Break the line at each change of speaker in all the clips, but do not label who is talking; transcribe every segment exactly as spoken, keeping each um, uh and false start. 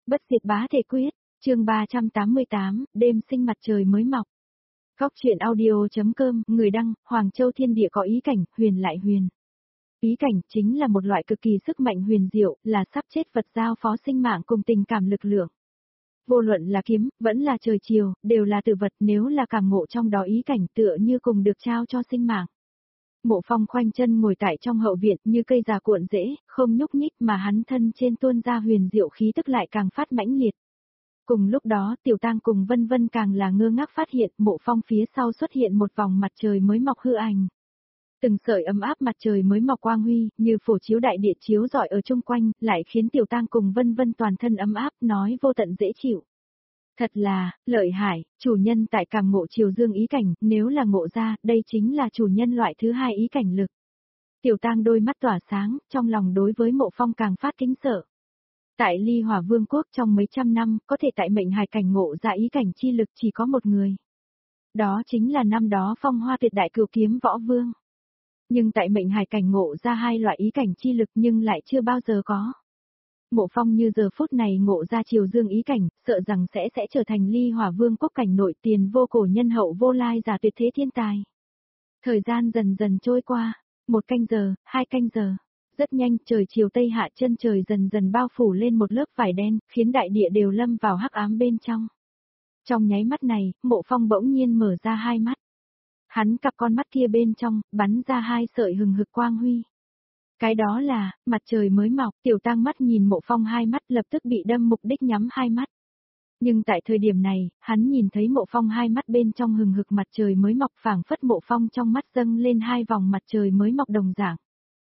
Bất diệt bá thể quyết, chương ba trăm tám mươi tám, đêm sinh mặt trời mới mọc. Góc truyện audio.com, người đăng, Hoàng Châu thiên địa có ý cảnh, huyền lại huyền. Ý cảnh chính là một loại cực kỳ sức mạnh huyền diệu, là sắp chết vật giao phó sinh mạng cùng tình cảm lực lượng. Vô luận là kiếm, vẫn là trời chiều, đều là tự vật, nếu là cảm ngộ trong đó ý cảnh tựa như cùng được trao cho sinh mạng. Mộ Phong khoanh chân ngồi tại trong hậu viện như cây già cuộn rễ, không nhúc nhích mà hắn thân trên tuôn ra huyền diệu khí tức lại càng phát mãnh liệt. Cùng lúc đó Tiểu Tang cùng Vân Vân càng là ngơ ngác phát hiện Mộ Phong phía sau xuất hiện một vòng mặt trời mới mọc hư ảnh. Từng sợi ấm áp mặt trời mới mọc quang huy, như phổ chiếu đại địa chiếu rọi ở chung quanh, lại khiến Tiểu Tang cùng Vân Vân toàn thân ấm áp, nói vô tận dễ chịu. Thật là, lợi hại, chủ nhân tại cảm ngộ chiều dương ý cảnh, nếu là ngộ ra, đây chính là chủ nhân loại thứ hai ý cảnh lực. Tiểu Tang đôi mắt tỏa sáng, trong lòng đối với Mộ Phong càng phát kính sợ. Tại Ly Hỏa Vương quốc trong mấy trăm năm, có thể tại mệnh hài cảnh ngộ ra ý cảnh chi lực chỉ có một người. Đó chính là năm đó Phong Hoa Tuyệt Đại Cửu Kiếm Võ Vương. Nhưng tại mệnh hài cảnh ngộ ra hai loại ý cảnh chi lực nhưng lại chưa bao giờ có. Mộ Phong như giờ phút này ngộ ra chiều dương ý cảnh, sợ rằng sẽ sẽ trở thành Ly Hỏa Vương quốc cảnh nội tiền vô cổ nhân hậu vô lai giả tuyệt thế thiên tài. Thời gian dần dần trôi qua, một canh giờ, hai canh giờ. Rất nhanh, trời chiều tây hạ, chân trời dần dần bao phủ lên một lớp vải đen, khiến đại địa đều lâm vào hắc ám bên trong. Trong nháy mắt này, Mộ Phong bỗng nhiên mở ra hai mắt. Hắn cặp con mắt kia bên trong, bắn ra hai sợi hừng hực quang huy. Cái đó là, mặt trời mới mọc. Tiểu Tang mắt nhìn Mộ Phong hai mắt lập tức bị đâm mục đích nhắm hai mắt. Nhưng tại thời điểm này, hắn nhìn thấy Mộ Phong hai mắt bên trong hừng hực mặt trời mới mọc, phảng phất Mộ Phong trong mắt dâng lên hai vòng mặt trời mới mọc đồng dạng.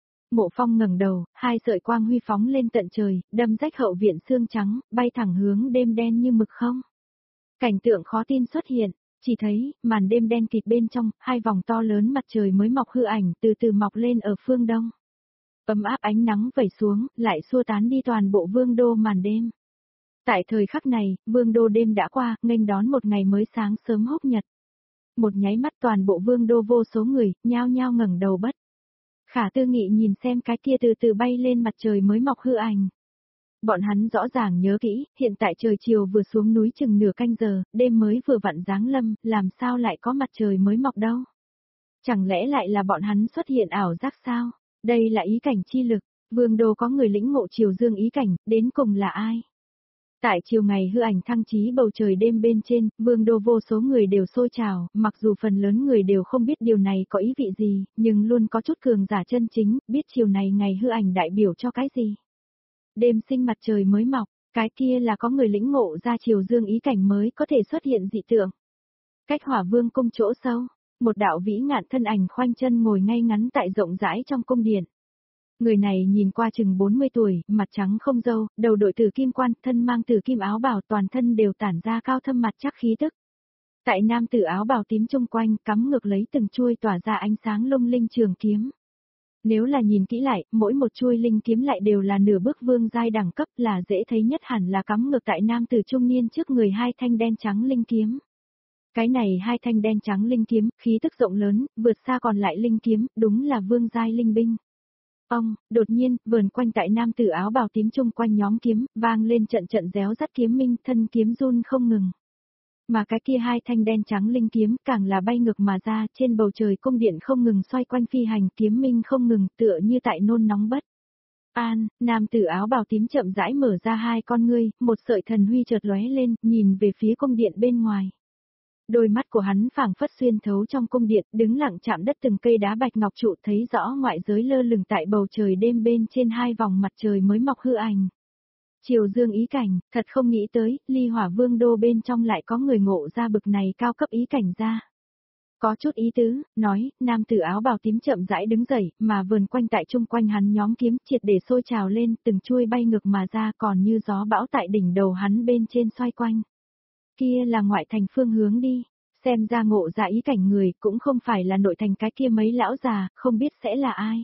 Mộ Phong ngẩng đầu, hai sợi quang huy phóng lên tận trời, đâm rách hậu viện xương trắng, bay thẳng hướng đêm đen như mực không. Cảnh tượng khó tin xuất hiện, chỉ thấy, màn đêm đen kịt bên trong, hai vòng to lớn mặt trời mới mọc hư ảnh từ từ mọc lên ở phương đông. Ấm áp ánh nắng vẩy xuống, lại xua tán đi toàn bộ vương đô màn đêm. Tại thời khắc này, vương đô đêm đã qua, nghênh đón một ngày mới sáng sớm húc nhật. Một nháy mắt toàn bộ vương đô vô số người, nhao nhao ngẩng đầu bất khả tư nghị nhìn xem cái kia từ từ bay lên mặt trời mới mọc hư ảnh. Bọn hắn rõ ràng nhớ kỹ, hiện tại trời chiều vừa xuống núi chừng nửa canh giờ, đêm mới vừa vặn giáng lâm, làm sao lại có mặt trời mới mọc đâu? Chẳng lẽ lại là bọn hắn xuất hiện ảo giác sao? Đây là ý cảnh chi lực, vương đô có người lĩnh ngộ chiều dương ý cảnh, đến cùng là ai? Tại chiều ngày hư ảnh thăng chí bầu trời đêm bên trên, vương đô vô số người đều sôi trào, mặc dù phần lớn người đều không biết điều này có ý vị gì, nhưng luôn có chút cường giả chân chính, biết chiều này ngày hư ảnh đại biểu cho cái gì. Đêm sinh mặt trời mới mọc, cái kia là có người lĩnh ngộ ra chiều dương ý cảnh mới có thể xuất hiện dị tượng. Cách Hỏa Vương cung chỗ sâu, một đạo vĩ ngạn thân ảnh khoanh chân ngồi ngay ngắn tại rộng rãi trong cung điện. Người này nhìn qua chừng bốn mươi tuổi, mặt trắng không râu, đầu đội tử kim quan, thân mang tử kim áo bào, toàn thân đều tản ra cao thâm mặt chắc khí tức. Tại nam tử áo bào tím chung quanh, cắm ngược lấy từng chuôi tỏa ra ánh sáng lung linh trường kiếm. Nếu là nhìn kỹ lại, mỗi một chuôi linh kiếm lại đều là nửa bước vương giai đẳng cấp, là dễ thấy nhất hẳn là cắm ngược tại nam tử trung niên trước người hai thanh đen trắng linh kiếm. Cái này hai thanh đen trắng linh kiếm, khí tức rộng lớn, vượt xa còn lại linh kiếm, đúng là vương giai linh binh. Ông, đột nhiên, vờn quanh tại nam tử áo bào tím chung quanh nhóm kiếm, vang lên trận trận réo rắt kiếm minh, thân kiếm run không ngừng. Mà cái kia hai thanh đen trắng linh kiếm càng là bay ngược mà ra, trên bầu trời cung điện không ngừng xoay quanh phi hành, kiếm minh không ngừng, tựa như tại nôn nóng bất an. Nam tử áo bào tím chậm rãi mở ra hai con ngươi, một sợi thần huy chợt lóe lên, nhìn về phía cung điện bên ngoài. Đôi mắt của hắn phảng phất xuyên thấu trong cung điện, đứng lặng chạm đất từng cây đá bạch ngọc trụ, thấy rõ ngoại giới lơ lửng tại bầu trời đêm bên trên hai vòng mặt trời mới mọc hư ảnh. Chiều dương ý cảnh, thật không nghĩ tới, Ly Hỏa Vương đô bên trong lại có người ngộ ra bực này cao cấp ý cảnh ra. Có chút ý tứ, nói, nam tử áo bào tím chậm rãi đứng dậy, mà vườn quanh tại chung quanh hắn nhóm kiếm triệt để sôi trào lên, từng chuôi bay ngược mà ra, còn như gió bão tại đỉnh đầu hắn bên trên xoay quanh. Kia là ngoại thành phương hướng đi, xem ra ngộ ra ý cảnh người cũng không phải là nội thành cái kia mấy lão già, không biết sẽ là ai.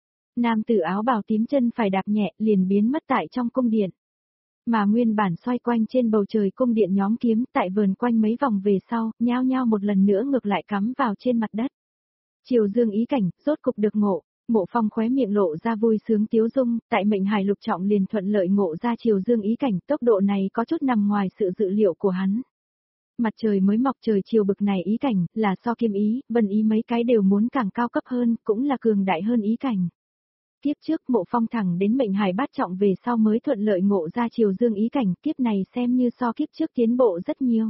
Nam tử áo bào tím chân phải đạp nhẹ liền biến mất tại trong cung điện. Mà nguyên bản xoay quanh trên bầu trời cung điện nhóm kiếm tại vườn quanh mấy vòng về sau, nhao nhao một lần nữa ngược lại cắm vào trên mặt đất. Chiều dương ý cảnh, rốt cục được ngộ, Mộ Phong khóe miệng lộ ra vui sướng tiếu dung, tại mệnh hải lục trọng liền thuận lợi ngộ ra chiều dương ý cảnh, tốc độ này có chút nằm ngoài sự dự liệu của hắn. Mặt trời mới mọc trời chiều bực này ý cảnh, là so kim ý, vân ý mấy cái đều muốn càng cao cấp hơn, cũng là cường đại hơn ý cảnh. Kiếp trước Mộ Phong thẳng đến mệnh hải bát trọng về sau mới thuận lợi ngộ ra chiều dương ý cảnh, kiếp này xem như so kiếp trước tiến bộ rất nhiều.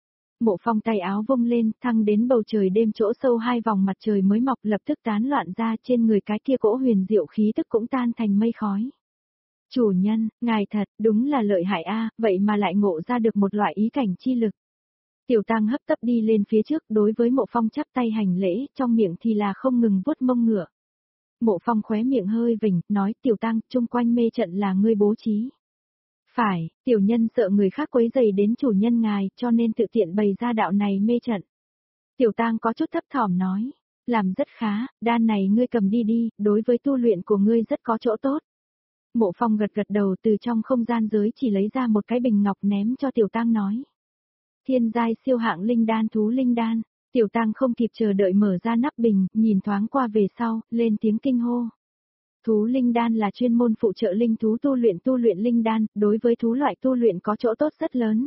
Mộ Phong tay áo vung lên, thăng đến bầu trời đêm chỗ sâu hai vòng mặt trời mới mọc lập tức tán loạn ra, trên người cái kia cỗ huyền diệu khí tức cũng tan thành mây khói. Chủ nhân, ngài thật, đúng là lợi hại a, vậy mà lại ngộ ra được một loại ý cảnh chi lực. Tiểu Tăng hấp tấp đi lên phía trước, đối với Mộ Phong chắp tay hành lễ, trong miệng thì là không ngừng vuốt mông ngựa. Mộ Phong khóe miệng hơi vỉnh, nói Tiểu Tăng, chung quanh mê trận là ngươi bố trí. Phải, tiểu nhân sợ người khác quấy rầy đến chủ nhân ngài, cho nên tự tiện bày ra đạo này mê trận. Tiểu Tang có chút thấp thỏm nói, làm rất khá, đan này ngươi cầm đi đi, đối với tu luyện của ngươi rất có chỗ tốt. Mộ Phong gật gật đầu, từ trong không gian giới chỉ lấy ra một cái bình ngọc ném cho Tiểu Tang nói. Thiên giai siêu hạng linh đan thú linh đan, Tiểu Tang không kịp chờ đợi mở ra nắp bình, nhìn thoáng qua về sau, lên tiếng kinh hô. Thú linh đan là chuyên môn phụ trợ linh thú tu luyện tu luyện linh đan, đối với thú loại tu luyện có chỗ tốt rất lớn.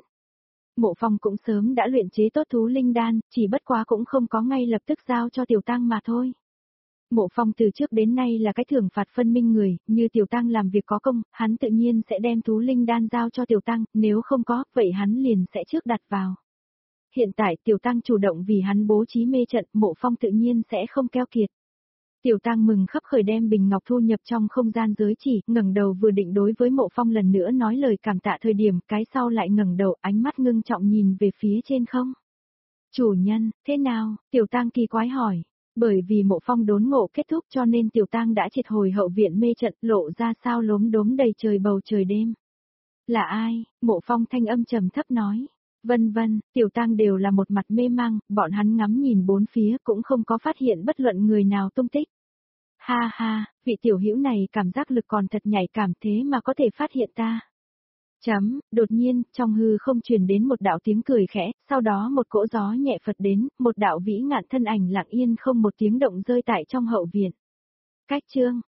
Mộ Phong cũng sớm đã luyện chế tốt thú linh đan, chỉ bất quá cũng không có ngay lập tức giao cho Tiểu Tăng mà thôi. Mộ Phong từ trước đến nay là cái thưởng phạt phân minh người, như Tiểu Tăng làm việc có công, hắn tự nhiên sẽ đem thú linh đan giao cho Tiểu Tăng, nếu không có, vậy hắn liền sẽ trước đặt vào. Hiện tại Tiểu Tăng chủ động vì hắn bố trí mê trận, Mộ Phong tự nhiên sẽ không keo kiệt. Tiểu Tăng mừng khấp khởi đem bình ngọc thu nhập trong không gian giới chỉ, ngẩng đầu vừa định đối với Mộ Phong lần nữa nói lời cảm tạ thời điểm, cái sau lại ngẩng đầu, ánh mắt ngưng trọng nhìn về phía trên không. Chủ nhân, thế nào? Tiểu Tăng kỳ quái hỏi. Bởi vì Mộ Phong đốn ngộ kết thúc cho nên Tiểu Tăng đã triệt hồi hậu viện mê trận, lộ ra sao lốm đốm đầy trời bầu trời đêm. Là ai? Mộ Phong thanh âm trầm thấp nói. Vân vân, Tiểu Tăng đều là một mặt mê mang, bọn hắn ngắm nhìn bốn phía cũng không có phát hiện bất luận người nào tung tích. Ha ha, vị tiểu hữu này cảm giác lực còn thật nhạy cảm thế mà có thể phát hiện ta. Chấm, đột nhiên, trong hư không truyền đến một đạo tiếng cười khẽ, sau đó một cỗ gió nhẹ phật đến, một đạo vĩ ngạn thân ảnh lặng yên không một tiếng động rơi tại trong hậu viện. Cách chương,